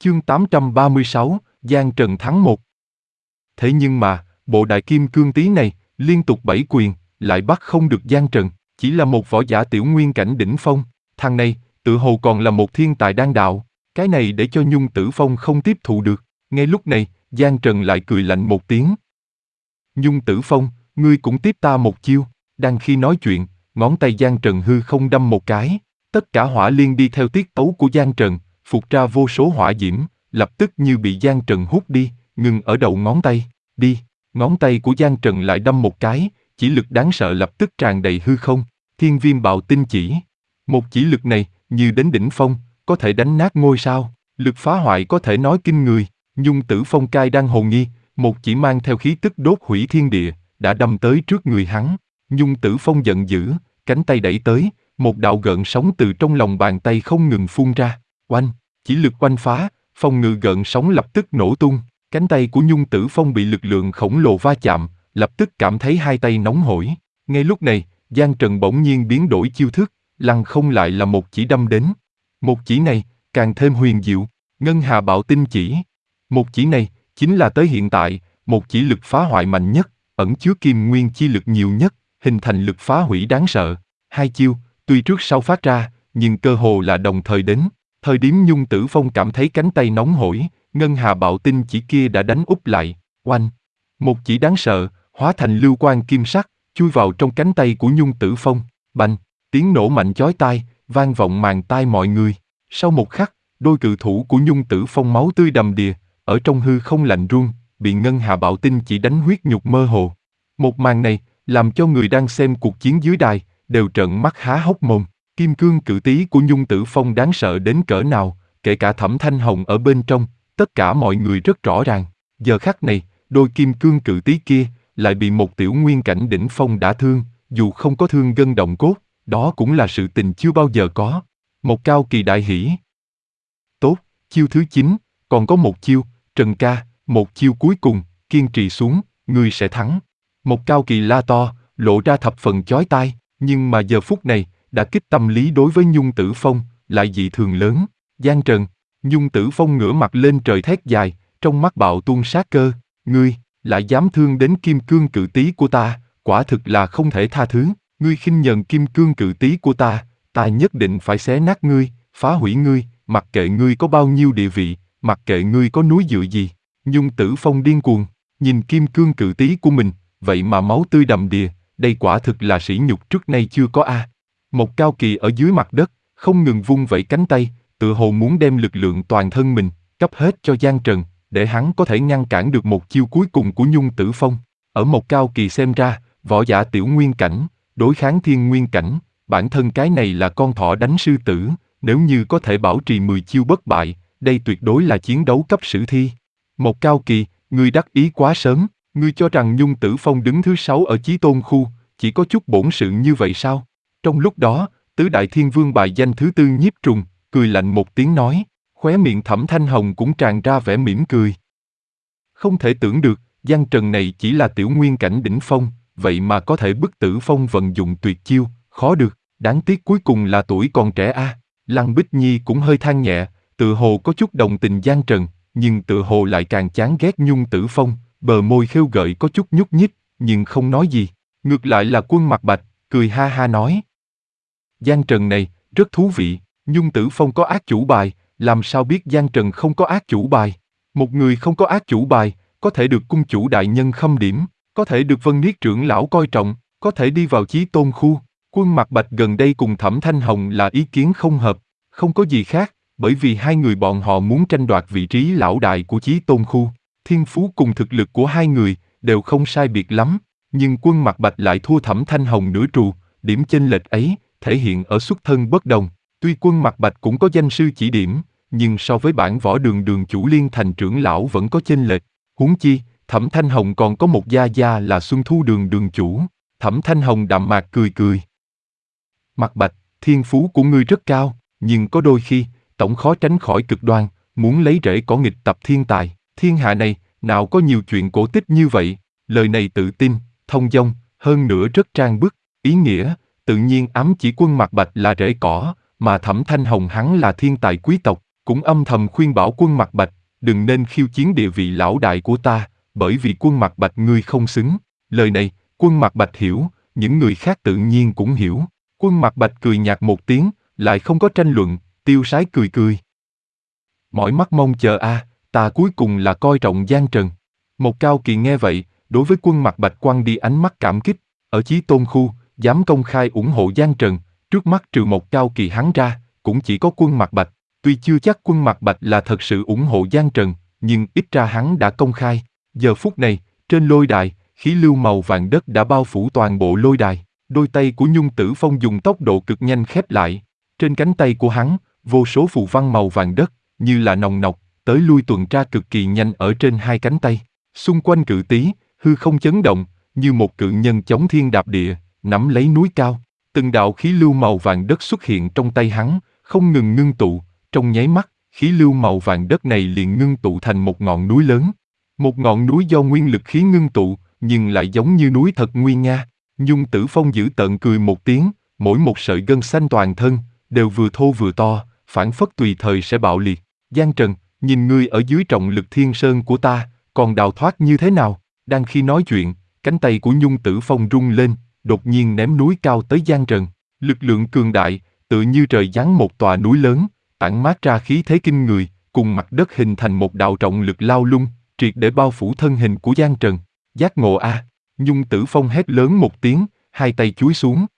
Chương 836, Giang Trần thắng 1. Thế nhưng mà, bộ đại kim cương tí này, liên tục bảy quyền, lại bắt không được Giang Trần, chỉ là một võ giả tiểu nguyên cảnh đỉnh phong, thằng này, tự hồ còn là một thiên tài đan đạo, cái này để cho Nhung Tử Phong không tiếp thụ được. Ngay lúc này, Giang Trần lại cười lạnh một tiếng. Nhung Tử Phong, ngươi cũng tiếp ta một chiêu. Đang khi nói chuyện, ngón tay Giang Trần hư không đâm một cái, tất cả hỏa liên đi theo tiết tấu của Giang Trần, phụt ra vô số hỏa diễm, lập tức như bị Giang Trần hút đi, ngừng ở đầu ngón tay. Đi, ngón tay của Giang Trần lại đâm một cái, chỉ lực đáng sợ lập tức tràn đầy hư không, Thiên Viêm Bạo Tinh Chỉ. Một chỉ lực này, như đến đỉnh phong, có thể đánh nát ngôi sao, lực phá hoại có thể nói kinh người. Nhung Tử Phong cai đang hồ nghi, một chỉ mang theo khí tức đốt hủy thiên địa, đã đâm tới trước người hắn. Nhung Tử Phong giận dữ, cánh tay đẩy tới, một đạo gợn sóng từ trong lòng bàn tay không ngừng phun ra. Oanh, chỉ lực oanh phá, phòng ngự gợn sóng lập tức nổ tung. Cánh tay của Nhung Tử Phong bị lực lượng khổng lồ va chạm, lập tức cảm thấy hai tay nóng hổi. Ngay lúc này, Giang Trần bỗng nhiên biến đổi chiêu thức, lăng không lại là một chỉ đâm đến. Một chỉ này, càng thêm huyền diệu, Ngân Hà Bạo Tinh Chỉ. Một chỉ này, chính là tới hiện tại, một chỉ lực phá hoại mạnh nhất, ẩn chứa kim nguyên chi lực nhiều nhất, hình thành lực phá hủy đáng sợ. Hai chiêu, tuy trước sau phát ra, nhưng cơ hồ là đồng thời đến. Thời điểm Nhung Tử Phong cảm thấy cánh tay nóng hổi, Ngân Hà Bạo Tinh Chỉ kia đã đánh úp lại, oanh. Một chỉ đáng sợ, hóa thành lưu quang kim sắc, chui vào trong cánh tay của Nhung Tử Phong, bành, tiếng nổ mạnh chói tai, vang vọng màng tai mọi người. Sau một khắc, đôi cự thủ của Nhung Tử Phong máu tươi đầm đìa, ở trong hư không lạnh run, bị Ngân Hà Bạo Tinh Chỉ đánh huyết nhục mơ hồ. Một màn này, làm cho người đang xem cuộc chiến dưới đài, đều trợn mắt há hốc mồm. Kim cương cự tí của Nhung Tử Phong đáng sợ đến cỡ nào, kể cả Thẩm Thanh Hồng ở bên trong, tất cả mọi người rất rõ ràng. Giờ khắc này, đôi kim cương cự tí kia, lại bị một tiểu nguyên cảnh đỉnh phong đả thương, dù không có thương gân động cốt, đó cũng là sự tình chưa bao giờ có. Một Cao Kỳ đại hỉ. Tốt, chiêu thứ 9, còn có một chiêu, Trần ca, một chiêu cuối cùng, kiên trì xuống, ngươi sẽ thắng. Một Cao Kỳ la to, lộ ra thập phần chói tai, nhưng mà giờ phút này, đã kích tâm lý đối với Nhung Tử Phong, lại dị thường lớn. Giang Trần, Nhung Tử Phong ngửa mặt lên trời thét dài, trong mắt bạo tuôn sát cơ, ngươi, lại dám thương đến kim cương cự tí của ta, quả thực là không thể tha thứ, ngươi khinh nhờn kim cương cự tí của ta nhất định phải xé nát ngươi, phá hủy ngươi, mặc kệ ngươi có bao nhiêu địa vị, mặc kệ ngươi có núi dựa gì. Nhung Tử Phong điên cuồng, nhìn kim cương cự tí của mình, vậy mà máu tươi đầm đìa, đây quả thực là sỉ nhục trước nay chưa có a. Một Cao Kỳ ở dưới mặt đất, không ngừng vung vẩy cánh tay, tự hồ muốn đem lực lượng toàn thân mình, cấp hết cho Giang Trần, để hắn có thể ngăn cản được một chiêu cuối cùng của Nhung Tử Phong. Ở Một Cao Kỳ xem ra, võ giả tiểu nguyên cảnh, đối kháng thiên nguyên cảnh, bản thân cái này là con thỏ đánh sư tử, nếu như có thể bảo trì 10 chiêu bất bại, đây tuyệt đối là chiến đấu cấp sử thi. Một Cao Kỳ, ngươi đắc ý quá sớm, ngươi cho rằng Nhung Tử Phong đứng thứ 6 ở Chí Tôn khu, chỉ có chút bổn sự như vậy sao? Trong lúc đó, tứ đại thiên vương bài danh thứ 4 Nhiếp Trùng, cười lạnh một tiếng nói, khóe miệng Thẩm Thanh Hồng cũng tràn ra vẻ mỉm cười. Không thể tưởng được, Giang Trần này chỉ là tiểu nguyên cảnh đỉnh phong, vậy mà có thể bức Tử Phong vận dụng tuyệt chiêu, khó được, đáng tiếc cuối cùng là tuổi còn trẻ a. Lăng Bích Nhi cũng hơi than nhẹ, tự hồ có chút đồng tình Giang Trần, nhưng tự hồ lại càng chán ghét Nhung Tử Phong, bờ môi khêu gợi có chút nhúc nhích, nhưng không nói gì. Ngược lại là Quân Mặc Bạch, cười ha ha nói. Giang Trần này, rất thú vị, Nhung Tử Phong có ác chủ bài, làm sao biết Giang Trần không có ác chủ bài? Một người không có ác chủ bài, có thể được cung chủ đại nhân khâm điểm, có thể được Vân Niết trưởng lão coi trọng, có thể đi vào Chí Tôn khu. Quân Mặc Bạch gần đây cùng Thẩm Thanh Hồng là ý kiến không hợp, không có gì khác, bởi vì hai người bọn họ muốn tranh đoạt vị trí lão đại của Chí Tôn khu. Thiên phú cùng thực lực của hai người đều không sai biệt lắm, nhưng Quân Mặc Bạch lại thua Thẩm Thanh Hồng nửa trù, điểm chênh lệch ấy thể hiện ở xuất thân bất đồng. Tuy Quân Mặc Bạch cũng có danh sư chỉ điểm, nhưng so với bản võ đường đường chủ Liên Thành trưởng lão vẫn có chênh lệch. Huống chi, Thẩm Thanh Hồng còn có một gia gia là Xuân Thu đường đường chủ. Thẩm Thanh Hồng đạm mạc cười cười. Mặc Bạch, thiên phú của ngươi rất cao, nhưng có đôi khi, tổng khó tránh khỏi cực đoan, muốn lấy rễ cỏ nghịch tập thiên tài. Thiên hạ này, nào có nhiều chuyện cổ tích như vậy. Lời này tự tin, thông dong, hơn nữa rất trang bức, ý nghĩa, tự nhiên ám chỉ Quân Mặc Bạch là rễ cỏ, mà Thẩm Thanh Hồng hắn là thiên tài quý tộc. cũng âm thầm khuyên bảo Quân Mặc Bạch, đừng nên khiêu chiến địa vị lão đại của ta, bởi vì Quân Mặc Bạch ngươi không xứng. Lời này, Quân Mặc Bạch hiểu, những người khác tự nhiên cũng hiểu. Quân Mặc Bạch cười nhạt một tiếng, lại không có tranh luận, tiêu sái cười cười. Mỏi mắt mong chờ ta cuối cùng là coi trọng Giang Trần. Một Cao Kỳ nghe vậy, đối với Quân Mặc Bạch quăng đi ánh mắt cảm kích, ở Chí Tôn khu, dám công khai ủng hộ Giang Trần, trước mắt trừ Một Cao Kỳ hắn ra, cũng chỉ có Quân Mặc Bạch. Tuy chưa chắc Quân Mặc Bạch là thật sự ủng hộ Giang Trần, nhưng ít ra hắn đã công khai. Giờ phút này, trên lôi đài, khí lưu màu vàng đất đã bao phủ toàn bộ lôi đài. Đôi tay của Nhung Tử Phong dùng tốc độ cực nhanh khép lại. Trên cánh tay của hắn, vô số phù văn màu vàng đất, như là nòng nọc, tới lui tuần tra cực kỳ nhanh ở trên hai cánh tay. Xung quanh cự tí, hư không chấn động, như một cự nhân chống thiên đạp địa, nắm lấy núi cao. Từng đạo khí lưu màu vàng đất xuất hiện trong tay hắn, không ngừng ngưng tụ, trong nháy mắt, khí lưu màu vàng đất này liền ngưng tụ thành một ngọn núi lớn. Một ngọn núi do nguyên lực khí ngưng tụ, nhưng lại giống như núi thật nguy nga. Nhung Tử Phong giữ tợn cười một tiếng, mỗi một sợi gân xanh toàn thân, đều vừa thô vừa to, phảng phất tùy thời sẽ bạo liệt. Giang Trần, nhìn ngươi ở dưới trọng lực thiên sơn của ta, còn đào thoát như thế nào? Đang khi nói chuyện, cánh tay của Nhung Tử Phong rung lên, đột nhiên ném núi cao tới Giang Trần. Lực lượng cường đại, tự như trời giáng một tòa núi lớn, tản mát ra khí thế kinh người, cùng mặt đất hình thành một đạo trọng lực lao lung, triệt để bao phủ thân hình của Giang Trần. Giác ngộ a! Nhung Tử Phong hét lớn một tiếng, hai tay chúi xuống,